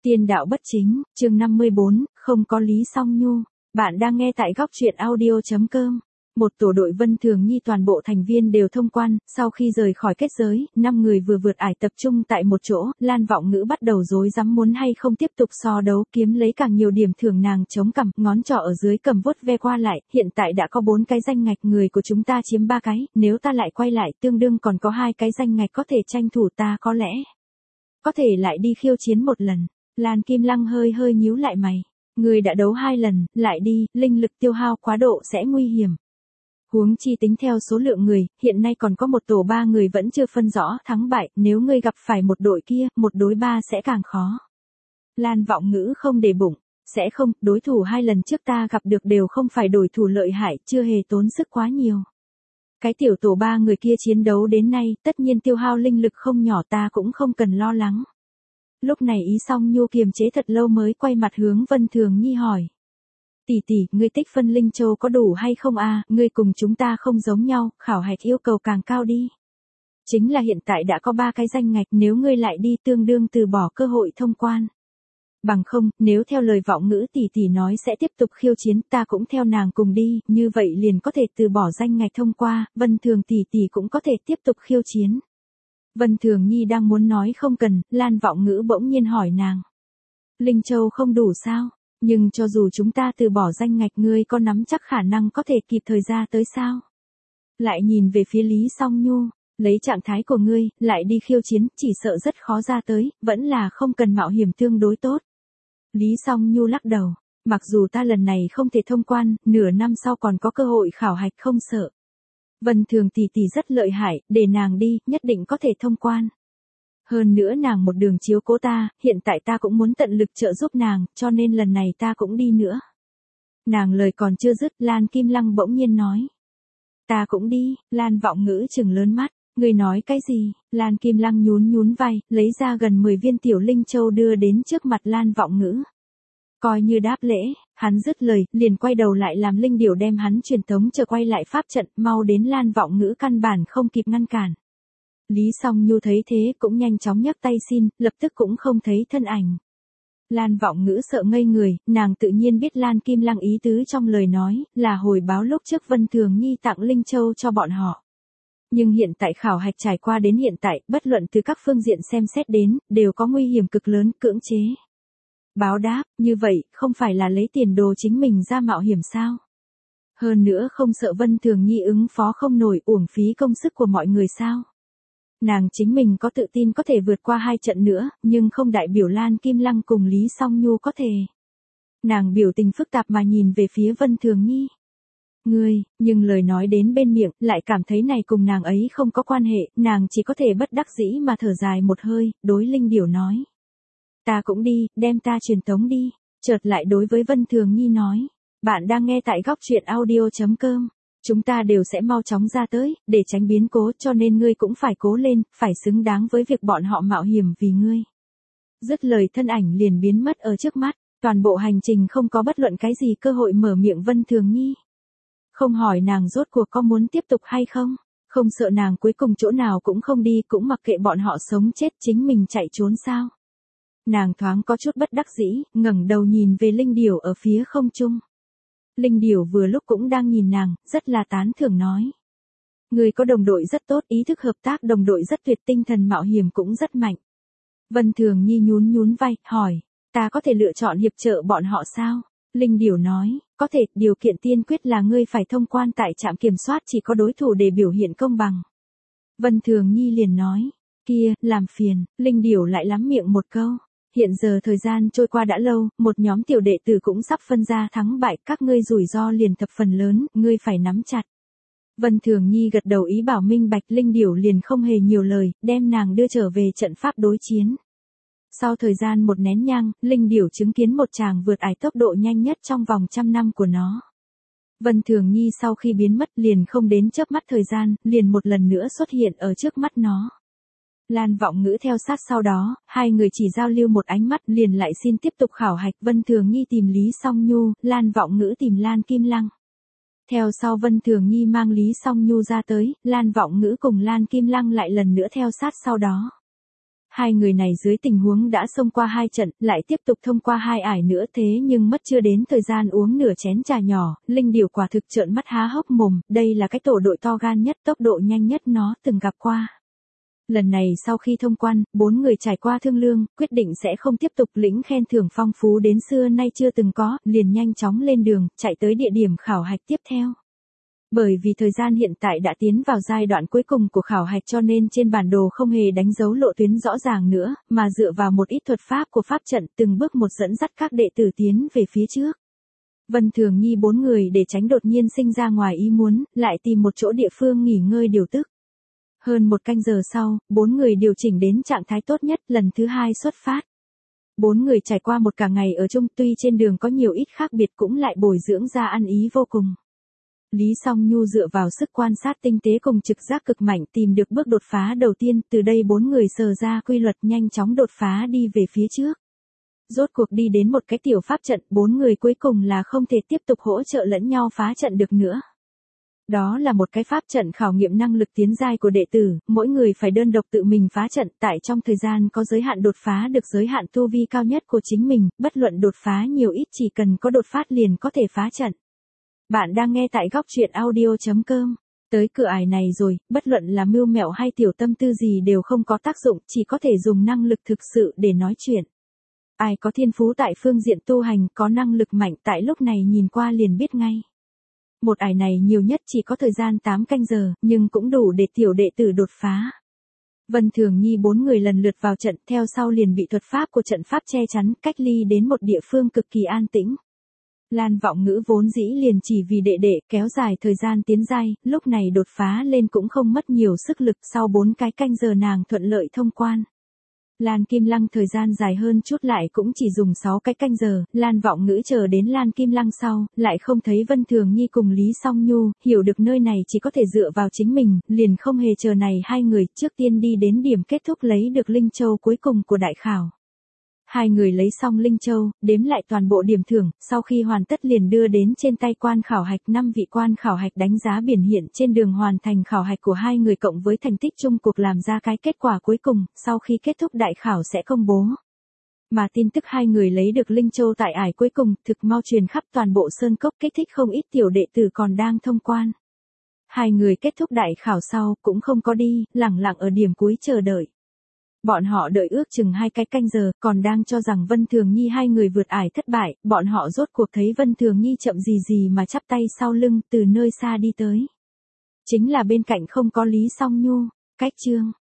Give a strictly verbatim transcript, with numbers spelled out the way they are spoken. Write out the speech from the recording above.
Tiên đạo bất chính, chương năm mươi bốn, không có Lý Song Nhu. Bạn đang nghe tại góc truyện audio chấm com. Một tổ đội Vân Thường Nhi toàn bộ thành viên đều thông quan, sau khi rời khỏi kết giới, năm người vừa vượt ải tập trung tại một chỗ, Lan Vọng Ngữ bắt đầu rối rắm muốn hay không tiếp tục so đấu, kiếm lấy càng nhiều điểm thưởng. Nàng chống cằm, ngón trỏ ở dưới cầm vuốt ve qua lại, hiện tại đã có bốn cái danh ngạch, người của chúng ta chiếm ba cái, nếu ta lại quay lại, tương đương còn có hai cái danh ngạch có thể tranh thủ, ta có lẽ có thể lại đi khiêu chiến một lần. Lan Kim Lăng hơi hơi nhíu lại mày. Người đã đấu hai lần, lại đi, linh lực tiêu hao quá độ sẽ nguy hiểm. Huống chi tính theo số lượng người, hiện nay còn có một tổ ba người vẫn chưa phân rõ thắng bại, nếu ngươi gặp phải một đội kia, một đối ba sẽ càng khó. Lan Vọng Ngữ không để bụng, sẽ không, đối thủ hai lần trước ta gặp được đều không phải đối thủ lợi hại, chưa hề tốn sức quá nhiều. Cái tiểu tổ ba người kia chiến đấu đến nay, tất nhiên tiêu hao linh lực không nhỏ, ta cũng không cần lo lắng. Lúc này Ý Song Nhu kiềm chế thật lâu mới quay mặt hướng Vân Thường Nhi hỏi. Tỷ tỷ, ngươi tích phân linh châu có đủ hay không a? À? Ngươi cùng chúng ta không giống nhau, khảo hạch yêu cầu càng cao đi. Chính là hiện tại đã có ba cái danh ngạch, nếu ngươi lại đi tương đương từ bỏ cơ hội thông quan. Bằng không, nếu theo lời Vọng Ngữ tỷ tỷ nói sẽ tiếp tục khiêu chiến, ta cũng theo nàng cùng đi, như vậy liền có thể từ bỏ danh ngạch thông qua, Vân Thường tỷ tỷ cũng có thể tiếp tục khiêu chiến. Vân Thường Nhi đang muốn nói không cần, Lan Vọng Ngữ bỗng nhiên hỏi nàng. Linh Châu không đủ sao? Nhưng cho dù chúng ta từ bỏ danh ngạch, ngươi có nắm chắc khả năng có thể kịp thời ra tới sao? Lại nhìn về phía Lý Song Nhu, lấy trạng thái của ngươi, lại đi khiêu chiến, chỉ sợ rất khó ra tới, vẫn là không cần mạo hiểm tương đối tốt. Lý Song Nhu lắc đầu, mặc dù ta lần này không thể thông quan, nửa năm sau còn có cơ hội khảo hạch, không sợ. Vân Thường tỷ tỷ rất lợi hại, để nàng đi, nhất định có thể thông quan. Hơn nữa nàng một đường chiếu cố ta, hiện tại ta cũng muốn tận lực trợ giúp nàng, cho nên lần này ta cũng đi nữa. Nàng lời còn chưa dứt, Lan Kim Lăng bỗng nhiên nói. Ta cũng đi, Lan Vọng Ngữ trừng lớn mắt, ngươi nói cái gì? Lan Kim Lăng nhún nhún vai, lấy ra gần mười viên tiểu linh châu đưa đến trước mặt Lan Vọng Ngữ. Coi như đáp lễ, hắn dứt lời, liền quay đầu lại làm linh điểu đem hắn truyền tống trở quay lại pháp trận, mau đến Lan Vọng Ngữ căn bản không kịp ngăn cản. Lý Song Nhu thấy thế cũng nhanh chóng nhấc tay xin, lập tức cũng không thấy thân ảnh. Lan Vọng Ngữ sợ ngây người, nàng tự nhiên biết Lan Kim Lăng ý tứ trong lời nói, là hồi báo lúc trước Vân Thường Nhi tặng Linh Châu cho bọn họ. Nhưng hiện tại khảo hạch trải qua đến hiện tại, bất luận từ các phương diện xem xét đến, đều có nguy hiểm cực lớn, cưỡng chế. Báo đáp, như vậy, không phải là lấy tiền đồ chính mình ra mạo hiểm sao? Hơn nữa không sợ Vân Thường Nhi ứng phó không nổi, uổng phí công sức của mọi người sao? Nàng chính mình có tự tin có thể vượt qua hai trận nữa, nhưng không đại biểu Lan Kim Lăng cùng Lý Song Nhu có thể. Nàng biểu tình phức tạp mà nhìn về phía Vân Thường Nhi. Ngươi, nhưng lời nói đến bên miệng, lại cảm thấy này cùng nàng ấy không có quan hệ, nàng chỉ có thể bất đắc dĩ mà thở dài một hơi, đối linh điểu nói. Ta cũng đi, đem ta truyền tống đi, chợt lại đối với Vân Thường Nhi nói. Bạn đang nghe tại góc truyện audio chấm com. Chúng ta đều sẽ mau chóng ra tới, để tránh biến cố, cho nên ngươi cũng phải cố lên, phải xứng đáng với việc bọn họ mạo hiểm vì ngươi. Dứt lời thân ảnh liền biến mất ở trước mắt, toàn bộ hành trình không có bất luận cái gì cơ hội mở miệng Vân Thường Nhi. Không hỏi nàng rốt cuộc có muốn tiếp tục hay không, không sợ nàng cuối cùng chỗ nào cũng không đi, cũng mặc kệ bọn họ sống chết chính mình chạy trốn sao. Nàng thoáng có chút bất đắc dĩ, ngẩng đầu nhìn về linh điểu ở phía không trung. Linh điểu vừa lúc cũng đang nhìn nàng, rất là tán thưởng nói. Người có đồng đội rất tốt, ý thức hợp tác đồng đội rất tuyệt, tinh thần mạo hiểm cũng rất mạnh. Vân Thường Nhi nhún nhún vai, hỏi, ta có thể lựa chọn hiệp trợ bọn họ sao? Linh điểu nói, có thể, điều kiện tiên quyết là ngươi phải thông quan tại trạm kiểm soát, chỉ có đối thủ để biểu hiện công bằng. Vân Thường Nhi liền nói, kia, làm phiền, linh điểu lại lắm miệng một câu. Hiện giờ thời gian trôi qua đã lâu, một nhóm tiểu đệ tử cũng sắp phân ra thắng bại, các ngươi rủi ro liền thập phần lớn, ngươi phải nắm chặt. Vân Thường Nhi gật đầu ý bảo minh bạch, linh điểu liền không hề nhiều lời, đem nàng đưa trở về trận pháp đối chiến. Sau thời gian một nén nhang, linh điểu chứng kiến một chàng vượt ải tốc độ nhanh nhất trong vòng trăm năm của nó. Vân Thường Nhi sau khi biến mất liền không đến chớp mắt thời gian, liền một lần nữa xuất hiện ở trước mắt nó. Lan Vọng Ngữ theo sát sau đó, hai người chỉ giao lưu một ánh mắt liền lại xin tiếp tục khảo hạch. Vân Thường Nhi tìm Lý Song Nhu, Lan Vọng Ngữ tìm Lan Kim Lăng. Theo sau Vân Thường Nhi mang Lý Song Nhu ra tới, Lan Vọng Ngữ cùng Lan Kim Lăng lại lần nữa theo sát sau đó. Hai người này dưới tình huống đã xông qua hai trận, lại tiếp tục thông qua hai ải nữa thế nhưng mất chưa đến thời gian uống nửa chén trà nhỏ, Linh Điểu quả thực trợn mắt há hốc mồm, đây là cái tổ đội to gan nhất, tốc độ nhanh nhất nó từng gặp qua. Lần này sau khi thông quan, bốn người trải qua thương lương, quyết định sẽ không tiếp tục lĩnh khen thưởng phong phú đến xưa nay chưa từng có, liền nhanh chóng lên đường, chạy tới địa điểm khảo hạch tiếp theo. Bởi vì thời gian hiện tại đã tiến vào giai đoạn cuối cùng của khảo hạch cho nên trên bản đồ không hề đánh dấu lộ tuyến rõ ràng nữa, mà dựa vào một ít thuật pháp của pháp trận từng bước một dẫn dắt các đệ tử tiến về phía trước. Vân Thường Nhi bốn người để tránh đột nhiên sinh ra ngoài ý muốn, lại tìm một chỗ địa phương nghỉ ngơi điều tức. Hơn một canh giờ sau, bốn người điều chỉnh đến trạng thái tốt nhất, lần thứ hai xuất phát. Bốn người trải qua một cả ngày ở chung, tuy trên đường có nhiều ít khác biệt cũng lại bồi dưỡng ra ăn ý vô cùng. Lý Song Nhu dựa vào sức quan sát tinh tế cùng trực giác cực mạnh tìm được bước đột phá đầu tiên, từ đây bốn người sờ ra quy luật nhanh chóng đột phá đi về phía trước. Rốt cuộc đi đến một cái tiểu pháp trận, bốn người cuối cùng là không thể tiếp tục hỗ trợ lẫn nhau phá trận được nữa. Đó là một cái pháp trận khảo nghiệm năng lực tiến giai của đệ tử, mỗi người phải đơn độc tự mình phá trận, tại trong thời gian có giới hạn đột phá được giới hạn tu vi cao nhất của chính mình, bất luận đột phá nhiều ít chỉ cần có đột phát liền có thể phá trận. Bạn đang nghe tại góc truyện audio chấm com. Tới cửa ải này rồi, bất luận là mưu mẹo hay tiểu tâm tư gì đều không có tác dụng, chỉ có thể dùng năng lực thực sự để nói chuyện. Ai có thiên phú tại phương diện tu hành, có năng lực mạnh tại lúc này nhìn qua liền biết ngay. Một ải này nhiều nhất chỉ có thời gian tám canh giờ, nhưng cũng đủ để tiểu đệ tử đột phá. Vân Thường Nhi bốn người lần lượt vào trận, theo sau liền bị thuật pháp của trận pháp che chắn, cách ly đến một địa phương cực kỳ an tĩnh. Lan Vọng Ngữ vốn dĩ liền chỉ vì đệ đệ kéo dài thời gian tiến giai, lúc này đột phá lên cũng không mất nhiều sức lực, sau bốn cái canh giờ nàng thuận lợi thông quan. Lan Kim Lăng thời gian dài hơn chút lại cũng chỉ dùng sáu cái canh giờ, Lan Vọng Ngữ chờ đến Lan Kim Lăng sau, lại không thấy Vân Thường Nhi cùng Lý Song Nhu, hiểu được nơi này chỉ có thể dựa vào chính mình, liền không hề chờ này hai người, trước tiên đi đến điểm kết thúc lấy được Linh Châu cuối cùng của đại khảo. Hai người lấy xong Linh Châu, đếm lại toàn bộ điểm thưởng, sau khi hoàn tất liền đưa đến trên tay quan khảo hạch, năm vị quan khảo hạch đánh giá biển hiện trên đường hoàn thành khảo hạch của hai người cộng với thành tích chung cuộc làm ra cái kết quả cuối cùng, sau khi kết thúc đại khảo sẽ công bố. Mà tin tức hai người lấy được Linh Châu tại ải cuối cùng, thực mau truyền khắp toàn bộ Sơn Cốc, kích thích không ít tiểu đệ tử còn đang thông quan. Hai người kết thúc đại khảo sau, cũng không có đi, lẳng lặng ở điểm cuối chờ đợi. Bọn họ đợi ước chừng hai cái canh giờ, còn đang cho rằng Vân Thường Nhi hai người vượt ải thất bại, bọn họ rốt cuộc thấy Vân Thường Nhi chậm gì gì mà chắp tay sau lưng, từ nơi xa đi tới. Chính là bên cạnh không có Lý Song Nhu. Cách chương